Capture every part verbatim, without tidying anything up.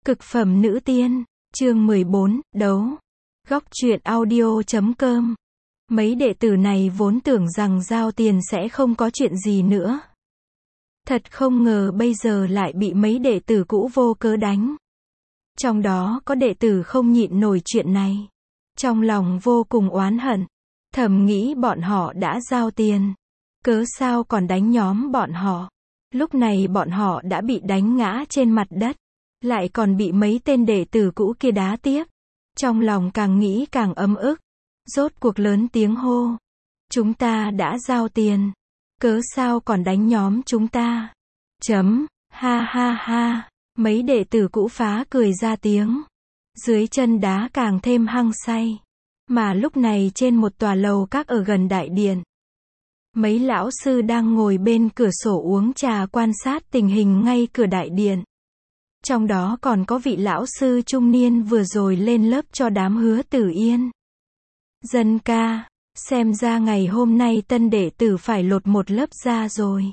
Cực phẩm nữ tiên, chương mười bốn, đấu. Góc truyện audio chấm com. Mấy đệ tử này vốn tưởng rằng giao tiền sẽ không có chuyện gì nữa. Thật không ngờ bây giờ lại bị mấy đệ tử cũ vô cớ đánh. Trong đó có đệ tử không nhịn nổi chuyện này. Trong lòng vô cùng oán hận. Thầm nghĩ bọn họ đã giao tiền. Cớ sao còn đánh nhóm bọn họ. Lúc này bọn họ đã bị đánh ngã trên mặt đất. Lại còn bị mấy tên đệ tử cũ kia đá tiếp. Trong lòng càng nghĩ càng ấm ức. Rốt cuộc lớn tiếng hô. Chúng ta đã giao tiền. Cớ sao còn đánh nhóm chúng ta. Chấm. Ha ha ha. Mấy đệ tử cũ phá cười ra tiếng. Dưới chân đá càng thêm hăng say. Mà lúc này trên một tòa lầu các ở gần đại điện. Mấy lão sư đang ngồi bên cửa sổ uống trà quan sát tình hình ngay cửa đại điện. Trong đó còn có vị lão sư trung niên vừa rồi lên lớp cho đám Hứa Tử Yên. Dân ca, xem ra ngày hôm nay tân đệ tử phải lột một lớp da rồi.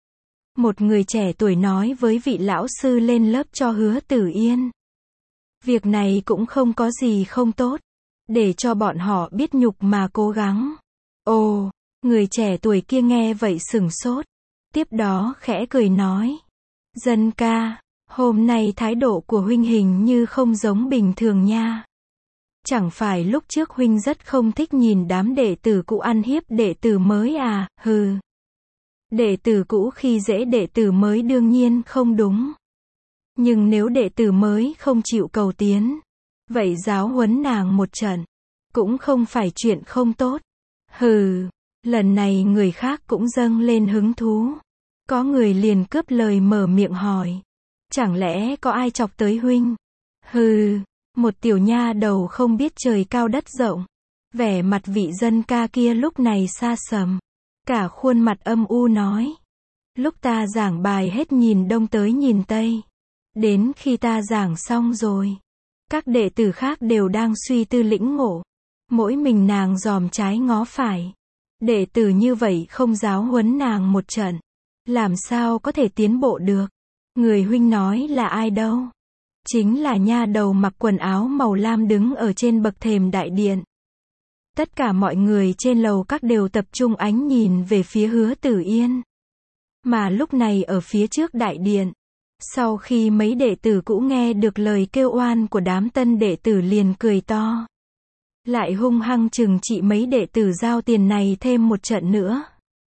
Một người trẻ tuổi nói với vị lão sư lên lớp cho Hứa Tử Yên. Việc này cũng không có gì không tốt, để cho bọn họ biết nhục mà cố gắng. Ồ, người trẻ tuổi kia nghe vậy sửng sốt. Tiếp đó khẽ cười nói. Dân ca, hôm nay thái độ của huynh hình như không giống bình thường nha. Chẳng phải lúc trước huynh rất không thích nhìn đám đệ tử cũ ăn hiếp đệ tử mới à, hừ. Đệ tử cũ khi dễ đệ tử mới đương nhiên không đúng. Nhưng nếu đệ tử mới không chịu cầu tiến, vậy giáo huấn nàng một trận, cũng không phải chuyện không tốt. Hừ, lần này người khác cũng dâng lên hứng thú. Có người liền cướp lời mở miệng hỏi. Chẳng lẽ có ai chọc tới huynh? Hừ, một tiểu nha đầu không biết trời cao đất rộng. Vẻ mặt vị dân ca kia lúc này xa sầm. Cả khuôn mặt âm u nói. Lúc ta giảng bài hết nhìn đông tới nhìn tây. Đến khi ta giảng xong rồi. Các đệ tử khác đều đang suy tư lĩnh ngộ. Mỗi mình nàng dòm trái ngó phải. Đệ tử như vậy không giáo huấn nàng một trận. Làm sao có thể tiến bộ được? Người huynh nói là ai đâu? Chính là nha đầu mặc quần áo màu lam đứng ở trên bậc thềm đại điện. Tất cả mọi người trên lầu các đều tập trung ánh nhìn về phía Hứa Tử Yên. Mà lúc này ở phía trước đại điện, sau khi mấy đệ tử cũ nghe được lời kêu oan của đám tân đệ tử liền cười to. Lại hung hăng trừng trị mấy đệ tử giao tiền này thêm một trận nữa.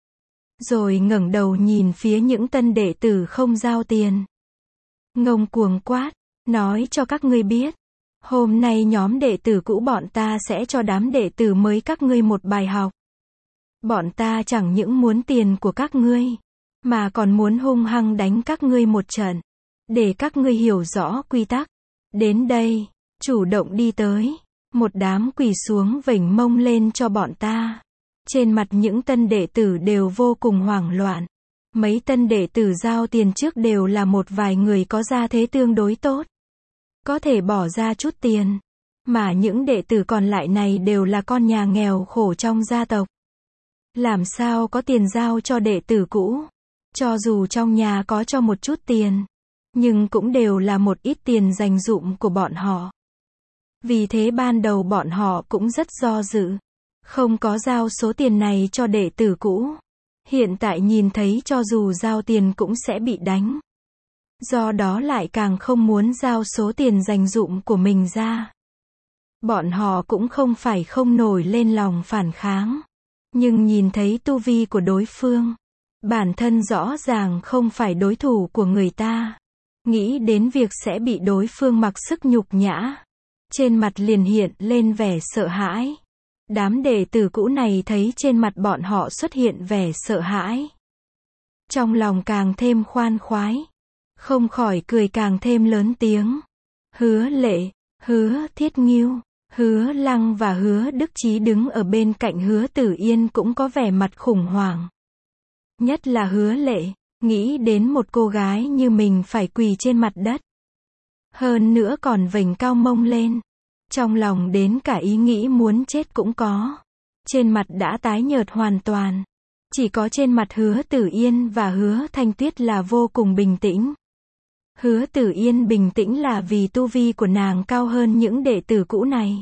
Rồi ngẩng đầu nhìn phía những tân đệ tử không giao tiền. Ngông cuồng quát, nói cho các ngươi biết. Hôm nay nhóm đệ tử cũ bọn ta sẽ cho đám đệ tử mới các ngươi một bài học. Bọn ta chẳng những muốn tiền của các ngươi, mà còn muốn hung hăng đánh các ngươi một trận. Để các ngươi hiểu rõ quy tắc. Đến đây, chủ động đi tới. Một đám quỳ xuống vểnh mông lên cho bọn ta. Trên mặt những tân đệ tử đều vô cùng hoảng loạn. Mấy tân đệ tử giao tiền trước đều là một vài người có gia thế tương đối tốt. Có thể bỏ ra chút tiền. Mà những đệ tử còn lại này đều là con nhà nghèo khổ trong gia tộc. Làm sao có tiền giao cho đệ tử cũ? Cho dù trong nhà có cho một chút tiền, nhưng cũng đều là một ít tiền dành dụm của bọn họ. Vì thế ban đầu bọn họ cũng rất do dự. Không có giao số tiền này cho đệ tử cũ. Hiện tại nhìn thấy cho dù giao tiền cũng sẽ bị đánh. Do đó lại càng không muốn giao số tiền dành dụm của mình ra. Bọn họ cũng không phải không nổi lên lòng phản kháng. Nhưng nhìn thấy tu vi của đối phương. Bản thân rõ ràng không phải đối thủ của người ta. Nghĩ đến việc sẽ bị đối phương mặc sức nhục nhã. Trên mặt liền hiện lên vẻ sợ hãi. Đám đệ tử cũ này thấy trên mặt bọn họ xuất hiện vẻ sợ hãi. Trong lòng càng thêm khoan khoái. Không khỏi cười càng thêm lớn tiếng. Hứa Lệ, Hứa Thiết Nghiêu, Hứa Lăng và Hứa Đức Chí đứng ở bên cạnh Hứa Tử Yên cũng có vẻ mặt khủng hoảng. Nhất là Hứa Lệ, nghĩ đến một cô gái như mình phải quỳ trên mặt đất. Hơn nữa còn vểnh cao mông lên. Trong lòng đến cả ý nghĩ muốn chết cũng có. Trên mặt đã tái nhợt hoàn toàn. Chỉ có trên mặt Hứa Tử Yên và Hứa Thanh Tuyết là vô cùng bình tĩnh. Hứa Tử Yên bình tĩnh là vì tu vi của nàng cao hơn những đệ tử cũ này,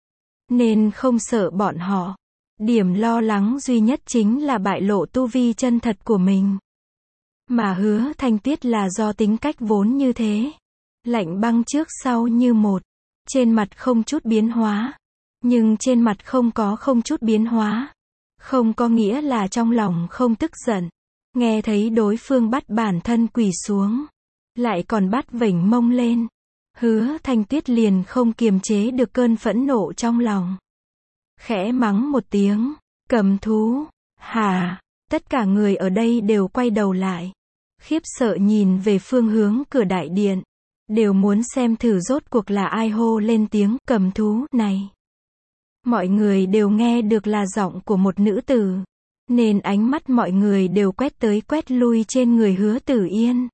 nên không sợ bọn họ. Điểm lo lắng duy nhất chính là bại lộ tu vi chân thật của mình. Mà Hứa Thanh Tuyết là do tính cách vốn như thế, lạnh băng trước sau như một, trên mặt không chút biến hóa. Nhưng trên mặt không có không chút biến hóa, không có nghĩa là trong lòng không tức giận. Nghe thấy đối phương bắt bản thân quỳ xuống, lại còn bắt vểnh mông lên, Hứa Thanh Tuyết liền không kiềm chế được cơn phẫn nộ trong lòng. Khẽ mắng một tiếng, cầm thú, hả? Tất cả người ở đây đều quay đầu lại, khiếp sợ nhìn về phương hướng cửa đại điện, đều muốn xem thử rốt cuộc là ai hô lên tiếng cầm thú này. Mọi người đều nghe được là giọng của một nữ tử, nên ánh mắt mọi người đều quét tới quét lui trên người Hứa Tử Yên,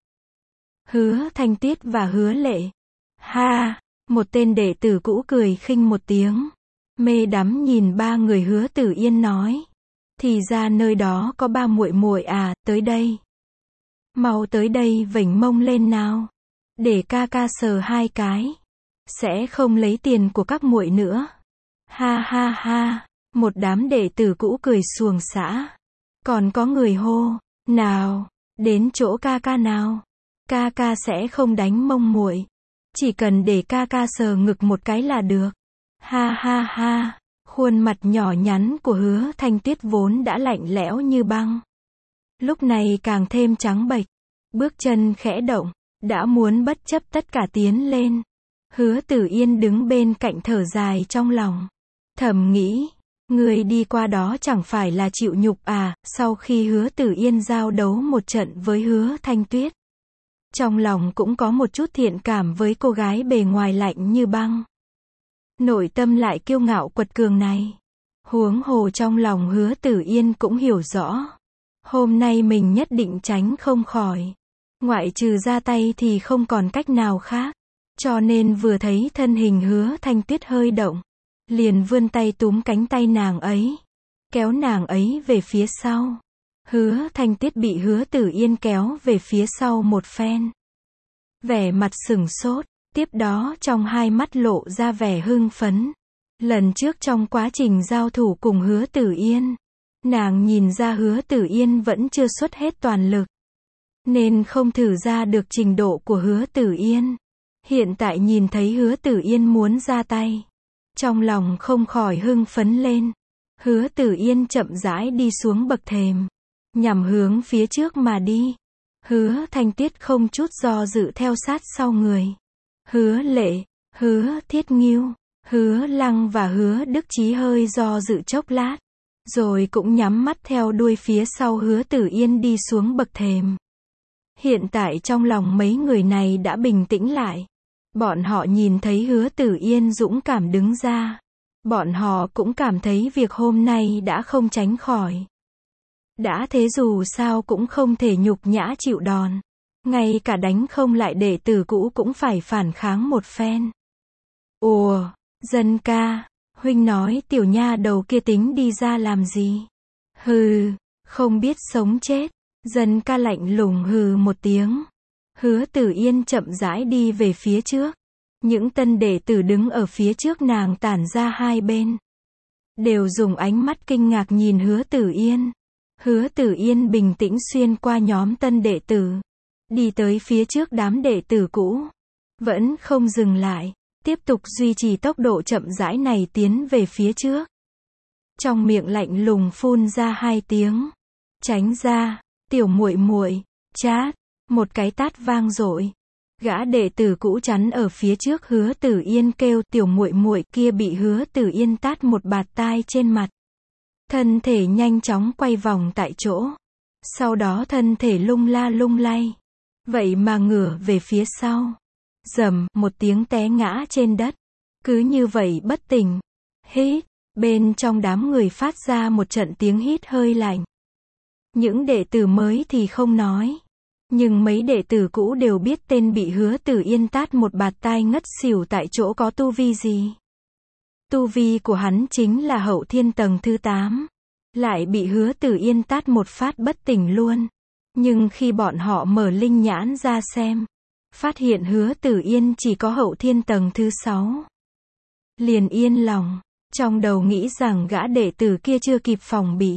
Hứa Thanh Tuyết và Hứa Lệ. Ha, một tên đệ tử cũ cười khinh một tiếng, mê đắm nhìn ba người Hứa Tử Yên nói, thì ra nơi đó có ba muội muội à, tới đây. Mau tới đây vểnh mông lên nào, để ca ca sờ hai cái, sẽ không lấy tiền của các muội nữa. Ha ha ha, một đám đệ tử cũ cười xuồng xã. Còn có người hô, nào, đến chỗ ca ca nào. Ca ca sẽ không đánh mông muội, chỉ cần để ca ca sờ ngực một cái là được. Ha ha ha, khuôn mặt nhỏ nhắn của Hứa Thanh Tuyết vốn đã lạnh lẽo như băng, lúc này càng thêm trắng bệch, bước chân khẽ động, đã muốn bất chấp tất cả tiến lên. Hứa Tử Yên đứng bên cạnh thở dài trong lòng, thầm nghĩ, người đi qua đó chẳng phải là chịu nhục à. Sau khi Hứa Tử Yên giao đấu một trận với Hứa Thanh Tuyết, trong lòng cũng có một chút thiện cảm với cô gái bề ngoài lạnh như băng, nội tâm lại kiêu ngạo quật cường này. Huống hồ trong lòng Hứa Tử Yên cũng hiểu rõ, hôm nay mình nhất định tránh không khỏi, ngoại trừ ra tay thì không còn cách nào khác. Cho nên vừa thấy thân hình Hứa Thanh Tuyết hơi động, liền vươn tay túm cánh tay nàng ấy, kéo nàng ấy về phía sau. Hứa Thanh Tuyết bị Hứa Tử Yên kéo về phía sau một phen, vẻ mặt sửng sốt, tiếp đó trong hai mắt lộ ra vẻ hưng phấn. Lần trước trong quá trình giao thủ cùng Hứa Tử Yên, nàng nhìn ra Hứa Tử Yên vẫn chưa xuất hết toàn lực, nên không thử ra được trình độ của Hứa Tử Yên. Hiện tại nhìn thấy Hứa Tử Yên muốn ra tay, trong lòng không khỏi hưng phấn lên. Hứa Tử Yên chậm rãi đi xuống bậc thềm, nhằm hướng phía trước mà đi. Hứa Thanh Tuyết không chút do dự theo sát sau người. Hứa Lệ, Hứa Thiết Nghiêu, Hứa Lăng và Hứa Đức Chí hơi do dự chốc lát, rồi cũng nhắm mắt theo đuôi phía sau Hứa Tử Yên đi xuống bậc thềm. Hiện tại trong lòng mấy người này đã bình tĩnh lại. Bọn họ nhìn thấy Hứa Tử Yên dũng cảm đứng ra, bọn họ cũng cảm thấy việc hôm nay đã không tránh khỏi. Đã thế dù sao cũng không thể nhục nhã chịu đòn, ngay cả đánh không lại đệ tử cũ cũng phải phản kháng một phen. Ủa, Dân ca, huynh nói tiểu nha đầu kia tính đi ra làm gì? Hừ, không biết sống chết. Dân ca lạnh lùng hừ một tiếng. Hứa Tử Yên chậm rãi đi về phía trước. Những tân đệ tử đứng ở phía trước nàng tản ra hai bên, đều dùng ánh mắt kinh ngạc nhìn Hứa Tử Yên. Hứa Tử Yên bình tĩnh xuyên qua nhóm tân đệ tử, đi tới phía trước đám đệ tử cũ, vẫn không dừng lại, tiếp tục duy trì tốc độ chậm rãi này tiến về phía trước. Trong miệng lạnh lùng phun ra hai tiếng, tránh ra, tiểu muội muội. Chát, một cái tát vang dội. Gã đệ tử cũ chắn ở phía trước Hứa Tử Yên kêu tiểu muội muội kia bị Hứa Tử Yên tát một bạt tai trên mặt. Thân thể nhanh chóng quay vòng tại chỗ. Sau đó thân thể lung la lung lay. Vậy mà ngửa về phía sau. Rầm, một tiếng té ngã trên đất. Cứ như vậy bất tỉnh. Hít, bên trong đám người phát ra một trận tiếng hít hơi lạnh. Những đệ tử mới thì không nói. Nhưng mấy đệ tử cũ đều biết tên bị Hứa Tử Yên tát một bạt tai ngất xỉu tại chỗ có tu vi gì. Tu vi của hắn chính là hậu thiên tầng thứ tám. Lại bị Hứa Tử Yên tát một phát bất tỉnh luôn. Nhưng khi bọn họ mở linh nhãn ra xem, phát hiện Hứa Tử Yên chỉ có hậu thiên tầng thứ sáu. Liền yên lòng, trong đầu nghĩ rằng gã đệ tử kia chưa kịp phòng bị,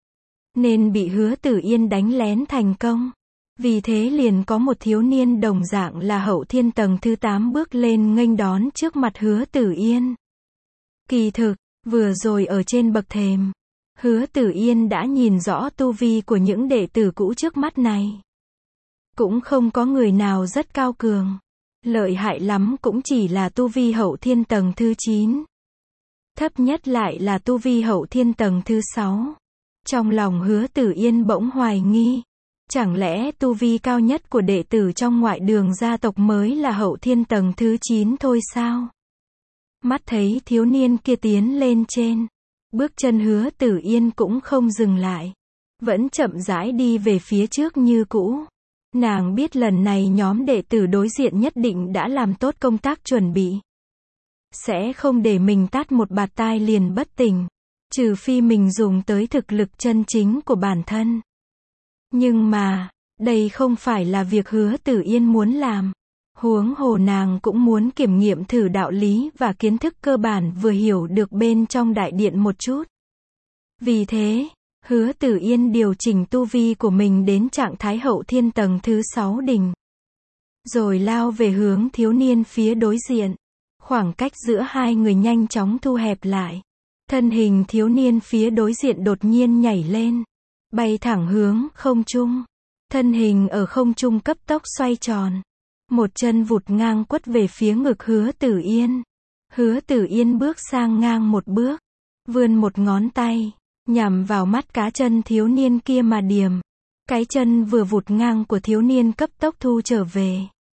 nên bị Hứa Tử Yên đánh lén thành công. Vì thế liền có một thiếu niên đồng dạng là hậu thiên tầng thứ tám bước lên nghênh đón trước mặt Hứa Tử Yên. Kỳ thực, vừa rồi ở trên bậc thềm, Hứa Tử Yên đã nhìn rõ tu vi của những đệ tử cũ trước mắt này. Cũng không có người nào rất cao cường. Lợi hại lắm cũng chỉ là tu vi hậu thiên tầng thứ chín. Thấp nhất lại là tu vi hậu thiên tầng thứ sáu. Trong lòng Hứa Tử Yên bỗng hoài nghi. Chẳng lẽ tu vi cao nhất của đệ tử trong ngoại đường gia tộc mới là hậu thiên tầng thứ chín thôi sao? Mắt thấy thiếu niên kia tiến lên trên. Bước chân Hứa Tử Yên cũng không dừng lại. Vẫn chậm rãi đi về phía trước như cũ. Nàng biết lần này nhóm đệ tử đối diện nhất định đã làm tốt công tác chuẩn bị. Sẽ không để mình tát một bạt tai liền bất tỉnh. Trừ phi mình dùng tới thực lực chân chính của bản thân. Nhưng mà, đây không phải là việc Hứa Tử Yên muốn làm. Huống hồ nàng cũng muốn kiểm nghiệm thử đạo lý và kiến thức cơ bản vừa hiểu được bên trong đại điện một chút. Vì thế, Hứa Tử Yên điều chỉnh tu vi của mình đến trạng thái hậu thiên tầng thứ sáu đỉnh. Rồi lao về hướng thiếu niên phía đối diện. Khoảng cách giữa hai người nhanh chóng thu hẹp lại. Thân hình thiếu niên phía đối diện đột nhiên nhảy lên. Bay thẳng hướng không trung. Thân hình ở không trung cấp tốc xoay tròn. Một chân vụt ngang quất về phía ngực Hứa Tử Yên. Hứa Tử Yên bước sang ngang một bước. Vươn một ngón tay. Nhằm vào mắt cá chân thiếu niên kia mà điểm. Cái chân vừa vụt ngang của thiếu niên cấp tốc thu trở về.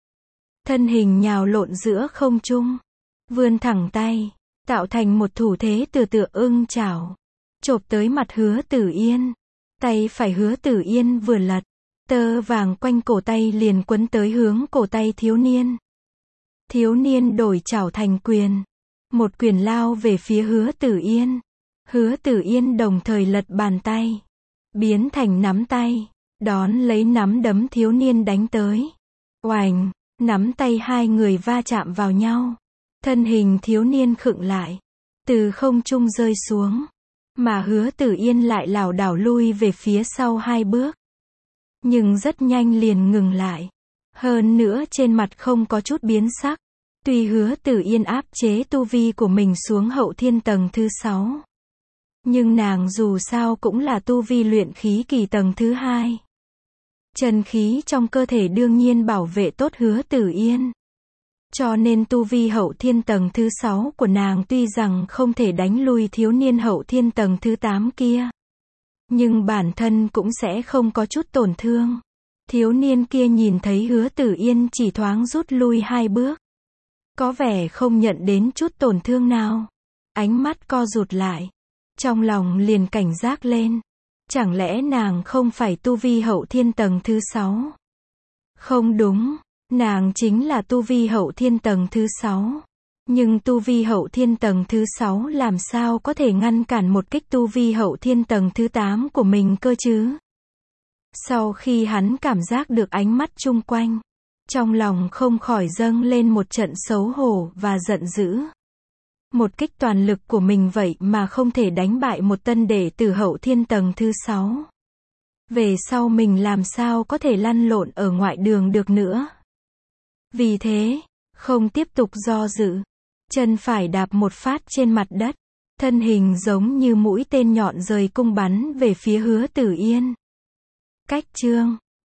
Thân hình nhào lộn giữa không trung. Vươn thẳng tay. Tạo thành một thủ thế từ tựa ưng chảo. Chộp tới mặt Hứa Tử Yên. Tay phải Hứa Tử Yên vừa lật. Tơ vàng quanh cổ tay liền quấn tới hướng cổ tay thiếu niên. Thiếu niên đổi chảo thành quyền. Một quyền lao về phía Hứa Tử Yên. Hứa Tử Yên đồng thời lật bàn tay. Biến thành nắm tay. Đón lấy nắm đấm thiếu niên đánh tới. Oành, nắm tay hai người va chạm vào nhau. Thân hình thiếu niên khựng lại. Từ không trung rơi xuống. Mà Hứa Tử Yên lại lảo đảo lui về phía sau hai bước. Nhưng rất nhanh liền ngừng lại. Hơn nữa trên mặt không có chút biến sắc. Tuy Hứa Tử Yên áp chế tu vi của mình xuống hậu thiên tầng thứ sáu. Nhưng nàng dù sao cũng là tu vi luyện khí kỳ tầng thứ hai. Chân khí trong cơ thể đương nhiên bảo vệ tốt Hứa Tử Yên. Cho nên tu vi hậu thiên tầng thứ sáu của nàng tuy rằng không thể đánh lui thiếu niên hậu thiên tầng thứ tám kia. Nhưng bản thân cũng sẽ không có chút tổn thương. Thiếu niên kia nhìn thấy Hứa Tử Yên chỉ thoáng rút lui hai bước. Có vẻ không nhận đến chút tổn thương nào. Ánh mắt co rụt lại. Trong lòng liền cảnh giác lên. Chẳng lẽ nàng không phải tu vi hậu thiên tầng thứ sáu? Không đúng, nàng chính là tu vi hậu thiên tầng thứ sáu. Nhưng tu vi hậu thiên tầng thứ sáu làm sao có thể ngăn cản một kích tu vi hậu thiên tầng thứ tám của mình cơ chứ? Sau khi hắn cảm giác được ánh mắt chung quanh, trong lòng không khỏi dâng lên một trận xấu hổ và giận dữ. Một kích toàn lực của mình vậy mà không thể đánh bại một tân đệ tử hậu thiên tầng thứ sáu. Về sau mình làm sao có thể lăn lộn ở ngoại đường được nữa. Vì thế, không tiếp tục do dự. Chân phải đạp một phát trên mặt đất. Thân hình giống như mũi tên nhọn rời cung bắn về phía Hứa Tử Yên. Cách chương